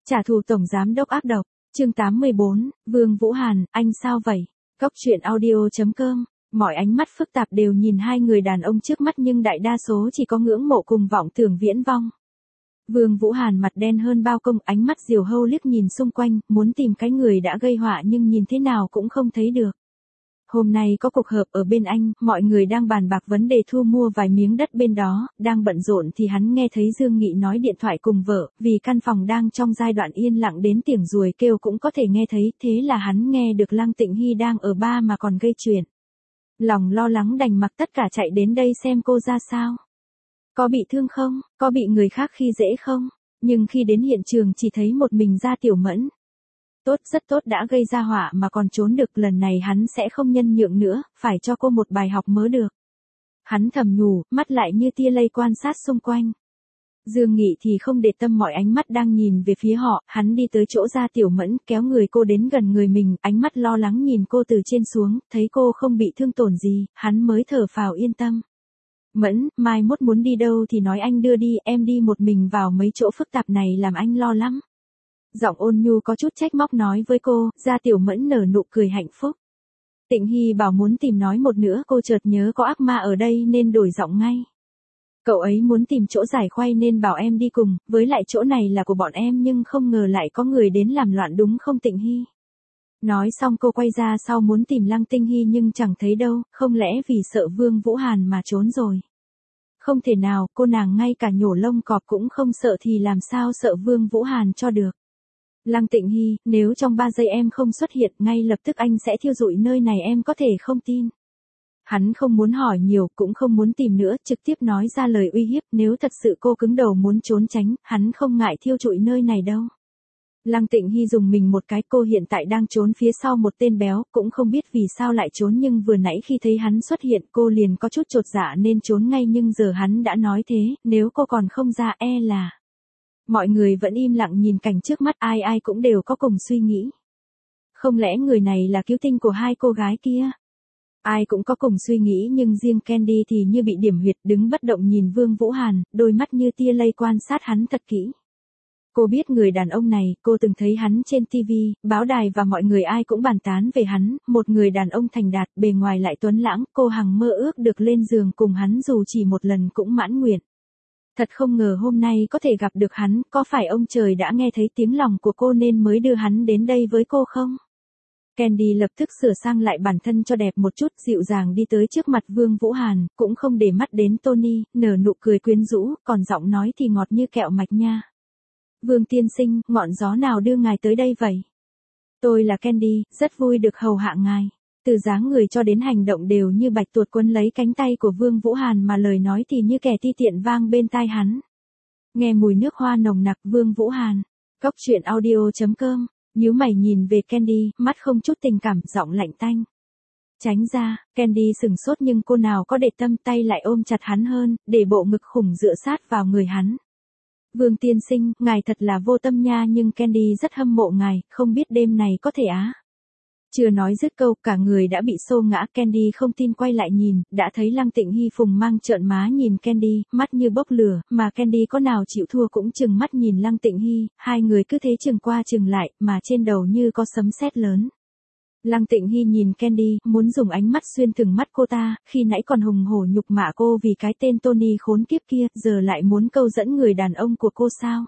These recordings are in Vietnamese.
Trả thù tổng giám đốc ác độc, chương 84, Vương Vũ Hàn, anh sao vậy? Cốc truyện audio.com, mọi ánh mắt phức tạp đều nhìn hai người đàn ông trước mắt nhưng đại đa số chỉ có ngưỡng mộ cùng vọng tưởng viễn vong. Vương Vũ Hàn mặt đen hơn bao công, ánh mắt diều hâu liếc nhìn xung quanh, muốn tìm cái người đã gây họa nhưng nhìn thế nào cũng không thấy được. Hôm nay có cuộc họp ở bên anh, mọi người đang bàn bạc vấn đề thu mua vài miếng đất bên đó, đang bận rộn thì hắn nghe thấy Dương Nghị nói điện thoại cùng vợ, vì căn phòng đang trong giai đoạn yên lặng đến tiếng ruồi kêu cũng có thể nghe thấy, thế là hắn nghe được Lăng Tịnh Hy đang ở ba mà còn gây chuyện. Lòng lo lắng đành mặc tất cả chạy đến đây xem cô ra sao. Có bị thương không, có bị người khác khi dễ không, nhưng khi đến hiện trường chỉ thấy một mình Gia Tiểu Mẫn. Tốt, rất tốt, đã gây ra họa mà còn trốn được, lần này hắn sẽ không nhân nhượng nữa, phải cho cô một bài học mới được. Hắn thầm nhủ, mắt lại như tia lây quan sát xung quanh. Dương Nghị thì không để tâm mọi ánh mắt đang nhìn về phía họ, hắn đi tới chỗ Gia Tiểu Mẫn, kéo người cô đến gần người mình, ánh mắt lo lắng nhìn cô từ trên xuống, thấy cô không bị thương tổn gì, hắn mới thở phào yên tâm. Mẫn, mai mốt muốn đi đâu thì nói anh đưa đi, em đi một mình vào mấy chỗ phức tạp này làm anh lo lắm. Giọng ôn nhu có chút trách móc nói với cô, Gia Tiểu Mẫn nở nụ cười hạnh phúc. Tịnh Hy bảo muốn tìm nói một nữa, cô chợt nhớ có ác ma ở đây nên đổi giọng ngay. Cậu ấy muốn tìm chỗ giải khuây nên bảo em đi cùng, với lại chỗ này là của bọn em nhưng không ngờ lại có người đến làm loạn đúng không Tịnh Hy? Nói xong cô quay ra sau muốn tìm Lăng Tịnh Hy nhưng chẳng thấy đâu, không lẽ vì sợ Vương Vũ Hàn mà trốn rồi? Không thể nào, cô nàng ngay cả nhổ lông cọp cũng không sợ thì làm sao sợ Vương Vũ Hàn cho được. Lăng Tịnh Hy, nếu trong 3 giây em không xuất hiện, ngay lập tức anh sẽ thiêu rụi nơi này, em có thể không tin. Hắn không muốn hỏi nhiều, cũng không muốn tìm nữa, trực tiếp nói ra lời uy hiếp, nếu thật sự cô cứng đầu muốn trốn tránh, hắn không ngại thiêu rụi nơi này đâu. Lăng Tịnh Hy dùng mình một cái, cô hiện tại đang trốn phía sau một tên béo, cũng không biết vì sao lại trốn nhưng vừa nãy khi thấy hắn xuất hiện cô liền có chút chột dạ nên trốn ngay nhưng giờ hắn đã nói thế, nếu cô còn không ra e là... Mọi người vẫn im lặng nhìn cảnh trước mắt, ai ai cũng đều có cùng suy nghĩ. Không lẽ người này là cứu tinh của hai cô gái kia? Ai cũng có cùng suy nghĩ nhưng riêng Candy thì như bị điểm huyệt, đứng bất động nhìn Vương Vũ Hàn, đôi mắt như tia lây quan sát hắn thật kỹ. Cô biết người đàn ông này, cô từng thấy hắn trên TV, báo đài và mọi người ai cũng bàn tán về hắn, một người đàn ông thành đạt, bề ngoài lại tuấn lãng, cô hằng mơ ước được lên giường cùng hắn dù chỉ một lần cũng mãn nguyện. Thật không ngờ hôm nay có thể gặp được hắn, có phải ông trời đã nghe thấy tiếng lòng của cô nên mới đưa hắn đến đây với cô không? Candy lập tức sửa sang lại bản thân cho đẹp một chút, dịu dàng đi tới trước mặt Vương Vũ Hàn, cũng không để mắt đến Tony, nở nụ cười quyến rũ, còn giọng nói thì ngọt như kẹo mạch nha. Vương tiên sinh, ngọn gió nào đưa ngài tới đây vậy? Tôi là Candy, rất vui được hầu hạ ngài. Từ dáng người cho đến hành động đều như bạch tuộc quấn lấy cánh tay của Vương Vũ Hàn mà lời nói thì như kẻ ti tiện vang bên tai hắn. Nghe mùi nước hoa nồng nặc, Vương Vũ Hàn. Cốc truyện audio.com, nhíu mày nhìn về Candy, mắt không chút tình cảm, giọng lạnh tanh. Tránh ra, Candy sừng sốt nhưng cô nào có để tâm, tay lại ôm chặt hắn hơn, để bộ ngực khủng dựa sát vào người hắn. Vương tiên sinh, ngài thật là vô tâm nha nhưng Candy rất hâm mộ ngài, không biết đêm này có thể á. Chưa nói dứt câu, cả người đã bị xô ngã, Candy không tin quay lại nhìn, đã thấy Lăng Tịnh Hy phùng mang trợn má nhìn Candy, mắt như bốc lửa, mà Candy có nào chịu thua cũng chừng mắt nhìn Lăng Tịnh Hy, hai người cứ thế chừng qua chừng lại, mà trên đầu như có sấm sét lớn. Lăng Tịnh Hy nhìn Candy, muốn dùng ánh mắt xuyên thủng mắt cô ta, khi nãy còn hùng hổ nhục mạ cô vì cái tên Tony khốn kiếp kia, giờ lại muốn câu dẫn người đàn ông của cô sao?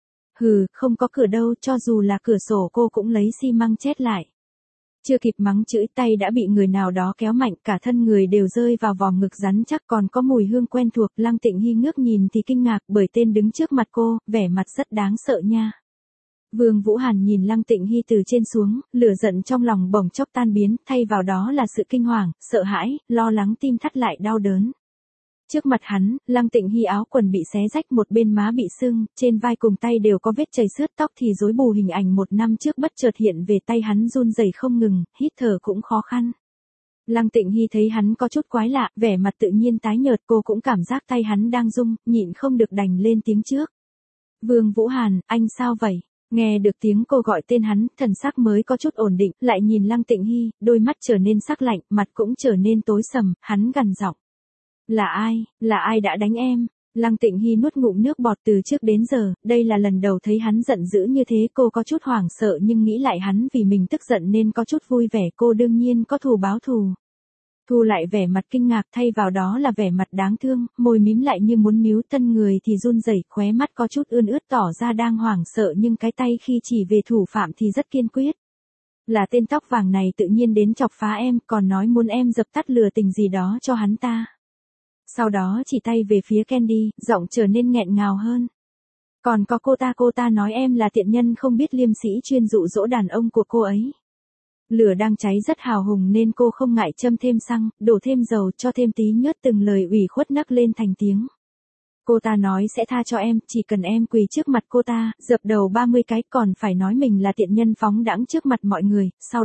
Hừ, không có cửa đâu, cho dù là cửa sổ cô cũng lấy xi măng chét lại. Chưa kịp mắng chửi tay đã bị người nào đó kéo mạnh, cả thân người đều rơi vào vòng ngực rắn chắc còn có mùi hương quen thuộc. Lăng Tịnh Hy ngước nhìn thì kinh ngạc bởi tên đứng trước mặt cô, vẻ mặt rất đáng sợ nha. Vương Vũ Hàn nhìn Lăng Tịnh Hy từ trên xuống, lửa giận trong lòng bỗng chốc tan biến, thay vào đó là sự kinh hoàng, sợ hãi, lo lắng, tim thắt lại đau đớn. Trước mặt hắn, Lăng Tịnh Hy áo quần bị xé rách, một bên má bị sưng, trên vai cùng tay đều có vết chảy xước, tóc thì rối bù, hình ảnh một năm trước bất chợt hiện về, tay hắn run rẩy không ngừng, hít thở cũng khó khăn. Lăng Tịnh Hy thấy hắn có chút quái lạ, vẻ mặt tự nhiên tái nhợt, cô cũng cảm giác tay hắn đang rung, nhịn không được đành lên tiếng trước. Vương Vũ Hàn, anh sao vậy? Nghe được tiếng cô gọi tên hắn, thần sắc mới có chút ổn định, lại nhìn Lăng Tịnh Hy, đôi mắt trở nên sắc lạnh, mặt cũng trở nên tối sầm, hắn gằn giọng. Là ai đã đánh em? Lăng Tịnh Hy nuốt ngụm nước bọt, từ trước đến giờ, đây là lần đầu thấy hắn giận dữ như thế, cô có chút hoảng sợ nhưng nghĩ lại hắn vì mình tức giận nên có chút vui vẻ, cô đương nhiên có thù báo thù. Thu lại vẻ mặt kinh ngạc, thay vào đó là vẻ mặt đáng thương, môi mím lại như muốn míu, thân người thì run rẩy, khóe mắt có chút ươn ướt tỏ ra đang hoảng sợ nhưng cái tay khi chỉ về thủ phạm thì rất kiên quyết. Là tên tóc vàng này tự nhiên đến chọc phá em, còn nói muốn em dập tắt lừa tình gì đó cho hắn ta. Sau đó chỉ tay về phía Candy, giọng trở nên nghẹn ngào hơn. Còn có cô ta nói em là tiện nhân không biết liêm sĩ chuyên dụ dỗ đàn ông của cô ấy. Lửa đang cháy rất hào hùng nên cô không ngại châm thêm xăng, đổ thêm dầu, cho thêm tí nhớt, từng lời ủy khuất nấc lên thành tiếng. Cô ta nói sẽ tha cho em, chỉ cần em quỳ trước mặt cô ta, dập đầu 30 cái, còn phải nói mình là tiện nhân phóng đãng trước mặt mọi người, sau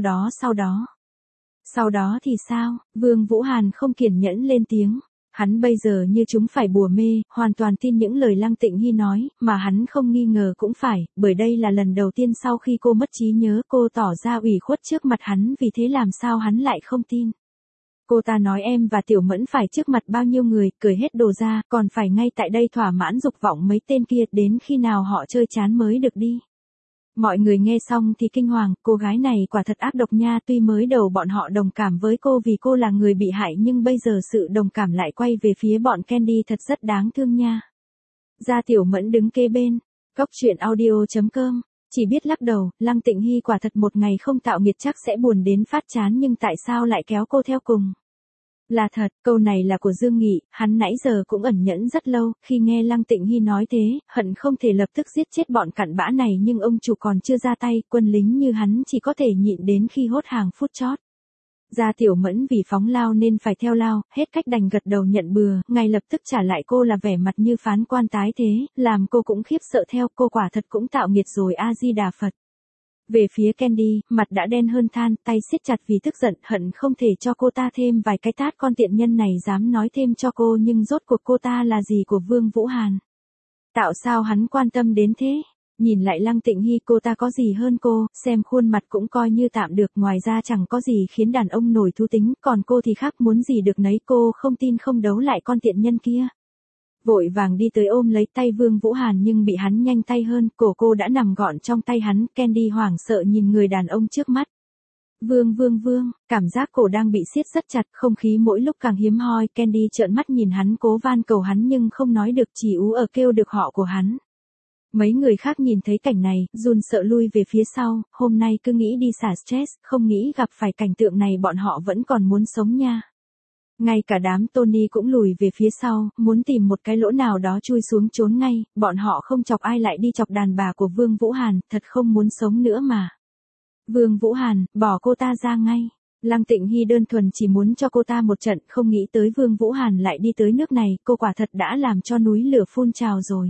đó thì sao? Vương Vũ Hàn không kiên nhẫn lên tiếng. Hắn bây giờ như chúng phải bùa mê, hoàn toàn tin những lời Lăng Tịnh Hy nói, mà hắn không nghi ngờ cũng phải, bởi đây là lần đầu tiên sau khi cô mất trí nhớ cô tỏ ra ủy khuất trước mặt hắn, vì thế làm sao hắn lại không tin. Cô ta nói em và Tiểu Mẫn phải trước mặt bao nhiêu người, cởi hết đồ ra, còn phải ngay tại đây thỏa mãn dục vọng mấy tên kia, đến khi nào họ chơi chán mới được đi. Mọi người nghe xong thì kinh hoàng, cô gái này quả thật ác độc nha, tuy mới đầu bọn họ đồng cảm với cô vì cô là người bị hại nhưng bây giờ sự đồng cảm lại quay về phía bọn Candy, thật rất đáng thương nha. Gia Tiểu Mẫn đứng kế bên, Cốc Truyện Audio.com, chỉ biết lắc đầu, Lăng Tịnh Hy quả thật một ngày không tạo nghiệt chắc sẽ buồn đến phát chán nhưng tại sao lại kéo cô theo cùng. Là thật, câu này là của Dương Nghị, hắn nãy giờ cũng ẩn nhẫn rất lâu, khi nghe Lăng Tịnh Hy nói thế, hận không thể lập tức giết chết bọn cặn bã này nhưng ông chủ còn chưa ra tay, quân lính như hắn chỉ có thể nhịn đến khi hốt hàng phút chót. Gia Tiểu Mẫn vì phóng lao nên phải theo lao, hết cách đành gật đầu nhận bừa, ngay lập tức trả lại cô là vẻ mặt như phán quan tái thế, làm cô cũng khiếp sợ theo, cô quả thật cũng tạo nghiệt rồi, A Di Đà Phật. Về phía Candy, mặt đã đen hơn than, tay siết chặt vì tức giận, hận không thể cho cô ta thêm vài cái tát, con tiện nhân này dám nói thêm cho cô nhưng rốt cuộc cô ta là gì của Vương Vũ Hàn. Tạo sao hắn quan tâm đến thế? Nhìn lại Lăng Tịnh Hy, cô ta có gì hơn cô, xem khuôn mặt cũng coi như tạm được, ngoài ra chẳng có gì khiến đàn ông nổi thú tính, còn cô thì khác, muốn gì được nấy, cô không tin không đấu lại con tiện nhân kia. Vội vàng đi tới ôm lấy tay Vương Vũ Hàn nhưng bị hắn nhanh tay hơn, cổ cô đã nằm gọn trong tay hắn, Candy hoảng sợ nhìn người đàn ông trước mắt. Vương, cảm giác cổ đang bị siết rất chặt, không khí mỗi lúc càng hiếm hoi, Candy trợn mắt nhìn hắn cố van cầu hắn nhưng không nói được, chỉ ú ở kêu được họ của hắn. Mấy người khác nhìn thấy cảnh này, run sợ lui về phía sau, hôm nay cứ nghĩ đi xả stress, không nghĩ gặp phải cảnh tượng này bọn họ vẫn còn muốn sống nha. Ngay cả đám Tony cũng lùi về phía sau, muốn tìm một cái lỗ nào đó chui xuống trốn ngay, bọn họ không chọc ai lại đi chọc đàn bà của Vương Vũ Hàn, thật không muốn sống nữa mà. Vương Vũ Hàn, bỏ cô ta ra ngay. Lăng Tịnh Hy đơn thuần chỉ muốn cho cô ta một trận, không nghĩ tới Vương Vũ Hàn lại đi tới nước này, cô quả thật đã làm cho núi lửa phun trào rồi.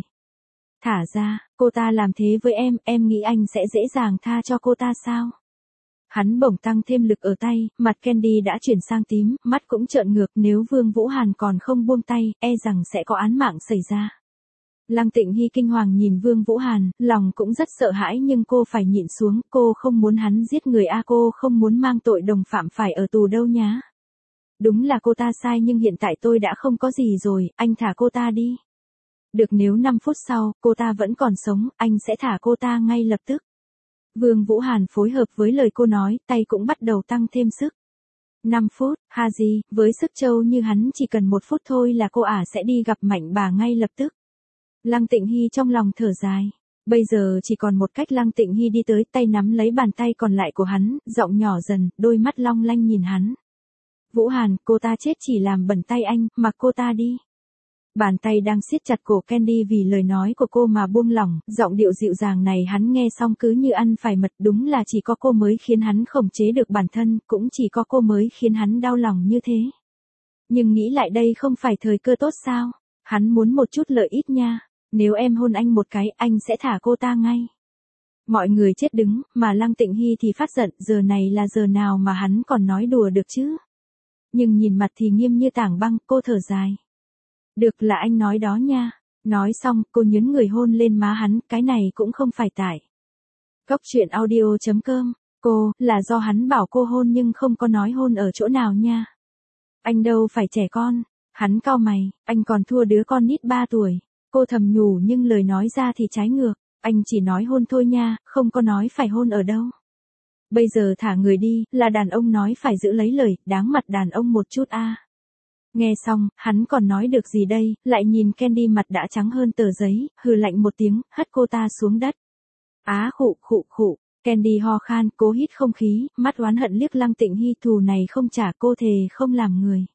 Thả ra, cô ta làm thế với em nghĩ anh sẽ dễ dàng tha cho cô ta sao? Hắn bỗng tăng thêm lực ở tay, mặt Candy đã chuyển sang tím, mắt cũng trợn ngược, nếu Vương Vũ Hàn còn không buông tay, e rằng sẽ có án mạng xảy ra. Lăng Tịnh Hy kinh hoàng nhìn Vương Vũ Hàn, lòng cũng rất sợ hãi nhưng cô phải nhịn xuống, cô không muốn hắn giết người cô không muốn mang tội đồng phạm phải ở tù đâu nhá. Đúng là cô ta sai nhưng hiện tại tôi đã không có gì rồi, anh thả cô ta đi. Được, nếu 5 phút sau, cô ta vẫn còn sống, anh sẽ thả cô ta ngay lập tức. Vương Vũ Hàn phối hợp với lời cô nói, tay cũng bắt đầu tăng thêm sức. 5 phút, Haji, với sức trâu như hắn chỉ cần 1 phút thôi là cô sẽ đi gặp Mạnh bà ngay lập tức. Lăng Tịnh Hy trong lòng thở dài. Bây giờ chỉ còn một cách, Lăng Tịnh Hy đi tới, tay nắm lấy bàn tay còn lại của hắn, giọng nhỏ dần, đôi mắt long lanh nhìn hắn. Vũ Hàn, cô ta chết chỉ làm bẩn tay anh, mặc cô ta đi. Bàn tay đang siết chặt cổ Candy vì lời nói của cô mà buông lỏng, giọng điệu dịu dàng này hắn nghe xong cứ như ăn phải mật, đúng là chỉ có cô mới khiến hắn khống chế được bản thân, cũng chỉ có cô mới khiến hắn đau lòng như thế. Nhưng nghĩ lại đây không phải thời cơ tốt sao? Hắn muốn một chút lợi ích nha, nếu em hôn anh một cái, anh sẽ thả cô ta ngay. Mọi người chết đứng, mà Lăng Tịnh Hy thì phát giận, giờ này là giờ nào mà hắn còn nói đùa được chứ? Nhưng nhìn mặt thì nghiêm như tảng băng, cô thở dài. Được, là anh nói đó nha. Nói xong, cô nhấn người hôn lên má hắn, cái này cũng không phải tại. Cốc Truyện Audio.com, cô, là do hắn bảo cô hôn nhưng không có nói hôn ở chỗ nào nha. Anh đâu phải trẻ con. Hắn cau mày, anh còn thua đứa con nít 3 tuổi. Cô thầm nhủ nhưng lời nói ra thì trái ngược. Anh chỉ nói hôn thôi nha, không có nói phải hôn ở đâu. Bây giờ thả người đi, là đàn ông nói phải giữ lấy lời, đáng mặt đàn ông một chút a. Nghe xong, hắn còn nói được gì đây, lại nhìn Candy mặt đã trắng hơn tờ giấy, hừ lạnh một tiếng, hất cô ta xuống đất. Á khụ khụ khụ, Candy ho khan, cố hít không khí, mắt oán hận liếc Lăng Tịnh Hy, thù này không trả, cô thề không làm người.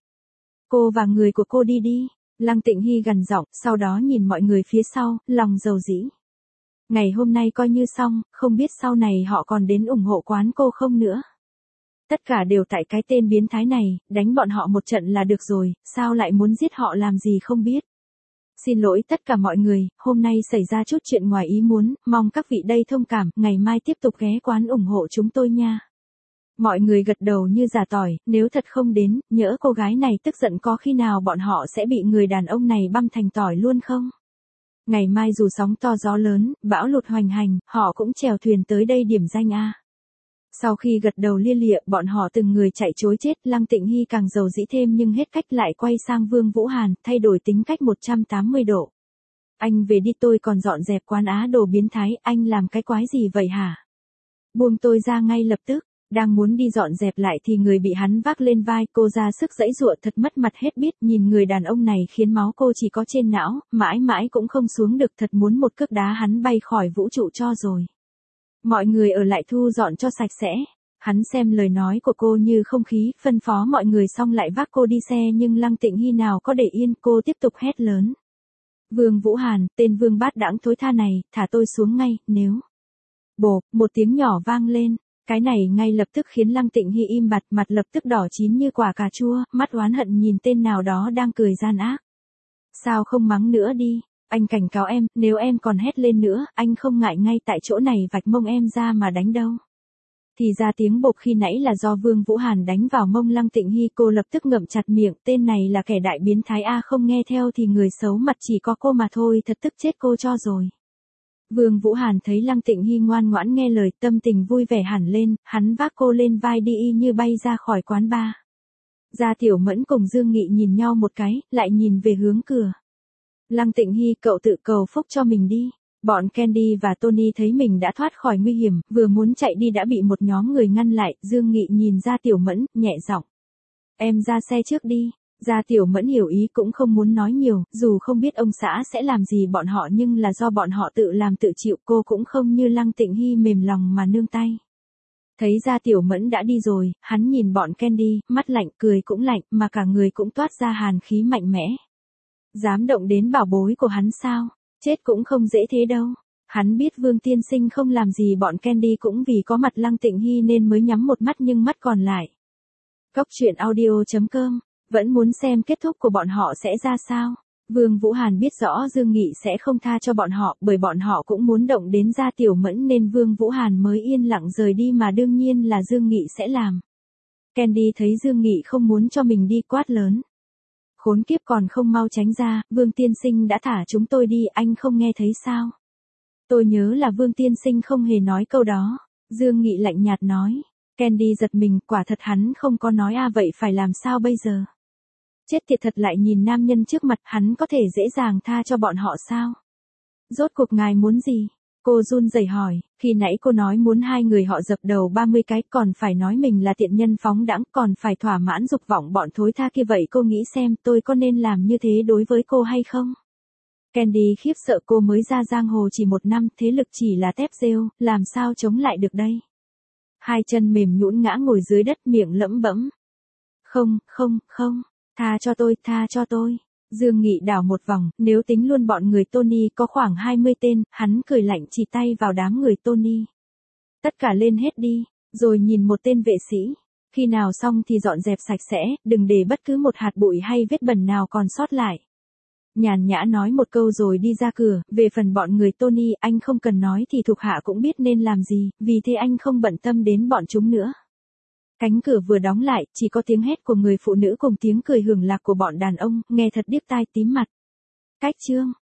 Cô và người của cô đi đi. Lăng Tịnh Hy gằn giọng, sau đó nhìn mọi người phía sau, lòng dầu dĩ. Ngày hôm nay coi như xong, không biết sau này họ còn đến ủng hộ quán cô không nữa. Tất cả đều tại cái tên biến thái này, đánh bọn họ một trận là được rồi, sao lại muốn giết họ làm gì không biết. Xin lỗi tất cả mọi người, hôm nay xảy ra chút chuyện ngoài ý muốn, mong các vị đây thông cảm, ngày mai tiếp tục ghé quán ủng hộ chúng tôi nha. Mọi người gật đầu như giả tỏi, nếu thật không đến, nhỡ cô gái này tức giận có khi nào bọn họ sẽ bị người đàn ông này băm thành tỏi luôn không? Ngày mai dù sóng to gió lớn, bão lụt hoành hành, họ cũng chèo thuyền tới đây điểm danh a. Sau khi gật đầu lia lịa, bọn họ từng người chạy trối chết, Lăng Tịnh Hy càng dầu dĩ thêm nhưng hết cách lại quay sang Vương Vũ Hàn, thay đổi tính cách 180 độ. Anh về đi, tôi còn dọn dẹp quán á đồ biến thái, anh làm cái quái gì vậy hả? Buông tôi ra ngay lập tức. Đang muốn đi dọn dẹp lại thì người bị hắn vác lên vai, cô ra sức giãy giụa thật mất mặt hết biết, nhìn người đàn ông này khiến máu cô chỉ có trên não, mãi mãi cũng không xuống được, thật muốn một cước đá hắn bay khỏi vũ trụ cho rồi. Mọi người ở lại thu dọn cho sạch sẽ. Hắn xem lời nói của cô như không khí, phân phó mọi người xong lại vác cô đi xe, nhưng Lăng Tịnh Hy nào có để yên, cô tiếp tục hét lớn. Vương Vũ Hàn, tên vương bát đãng thối tha này, thả tôi xuống ngay, nếu... Bộp, một tiếng nhỏ vang lên. Cái này ngay lập tức khiến Lăng Tịnh Hy im bặt, mặt lập tức đỏ chín như quả cà chua, mắt oán hận nhìn tên nào đó đang cười gian ác. Sao không mắng nữa đi, anh cảnh cáo em, nếu em còn hét lên nữa, anh không ngại ngay tại chỗ này vạch mông em ra mà đánh đâu. Thì ra tiếng bộp khi nãy là do Vương Vũ Hàn đánh vào mông Lăng Tịnh Hy, cô lập tức ngậm chặt miệng, tên này là kẻ đại biến thái a, không nghe theo thì người xấu mặt chỉ có cô mà thôi, thật tức chết cô cho rồi. Vương Vũ Hàn thấy Lăng Tịnh Hy ngoan ngoãn nghe lời, tâm tình vui vẻ hẳn lên, hắn vác cô lên vai đi y như bay ra khỏi quán bar. Gia Tiểu Mẫn cùng Dương Nghị nhìn nhau một cái, lại nhìn về hướng cửa. Lăng Tịnh Hy, cậu tự cầu phúc cho mình đi. Bọn Candy và Tony thấy mình đã thoát khỏi nguy hiểm, vừa muốn chạy đi đã bị một nhóm người ngăn lại, Dương Nghị nhìn Gia Tiểu Mẫn, nhẹ giọng. Em ra xe trước đi. Gia Tiểu Mẫn hiểu ý cũng không muốn nói nhiều, dù không biết ông xã sẽ làm gì bọn họ nhưng là do bọn họ tự làm tự chịu, cô cũng không như Lăng Tịnh Hy mềm lòng mà nương tay. Thấy Gia Tiểu Mẫn đã đi rồi, hắn nhìn bọn Candy, mắt lạnh, cười cũng lạnh, mà cả người cũng toát ra hàn khí mạnh mẽ. Dám động đến bảo bối của hắn sao? Chết cũng không dễ thế đâu. Hắn biết Vương tiên sinh không làm gì bọn Candy cũng vì có mặt Lăng Tịnh Hy nên mới nhắm một mắt nhưng mắt còn lại. Cóc truyện audio.com. Vẫn muốn xem kết thúc của bọn họ sẽ ra sao. Vương Vũ Hàn biết rõ Dương Nghị sẽ không tha cho bọn họ, bởi bọn họ cũng muốn động đến Gia Tiểu Mẫn nên Vương Vũ Hàn mới yên lặng rời đi, mà đương nhiên là Dương Nghị sẽ làm. Candy thấy Dương Nghị không muốn cho mình đi, quát lớn. Khốn kiếp, còn không mau tránh ra, Vương tiên sinh đã thả chúng tôi đi, anh không nghe thấy sao? Tôi nhớ là Vương tiên sinh không hề nói câu đó. Dương Nghị lạnh nhạt nói. Candy giật mình, quả thật hắn không có nói vậy phải làm sao bây giờ? Chết tiệt thật, lại nhìn nam nhân trước mặt, hắn có thể dễ dàng tha cho bọn họ sao? Rốt cuộc ngài muốn gì? Cô run rẩy hỏi, khi nãy cô nói muốn hai người họ dập đầu 30 cái, còn phải nói mình là tiện nhân phóng đãng, còn phải thỏa mãn dục vọng bọn thối tha kia, vậy cô nghĩ xem tôi có nên làm như thế đối với cô hay không? Candy khiếp sợ, cô mới ra giang hồ chỉ 1 năm, thế lực chỉ là tép rêu, làm sao chống lại được đây? Hai chân mềm nhũn ngã ngồi dưới đất, miệng lẩm bẩm. Không, không, không. Tha cho tôi, tha cho tôi. Dương Nghị đảo một vòng, nếu tính luôn bọn người Tony có khoảng 20 tên, hắn cười lạnh chỉ tay vào đám người Tony. Tất cả lên hết đi, rồi nhìn một tên vệ sĩ. Khi nào xong thì dọn dẹp sạch sẽ, đừng để bất cứ một hạt bụi hay vết bẩn nào còn sót lại. Nhàn nhã nói một câu rồi đi ra cửa, về phần bọn người Tony, anh không cần nói thì thuộc hạ cũng biết nên làm gì, vì thế anh không bận tâm đến bọn chúng nữa. Cánh cửa vừa đóng lại, chỉ có tiếng hét của người phụ nữ cùng tiếng cười hưởng lạc của bọn đàn ông, nghe thật điếc tai tím mặt. Cách chương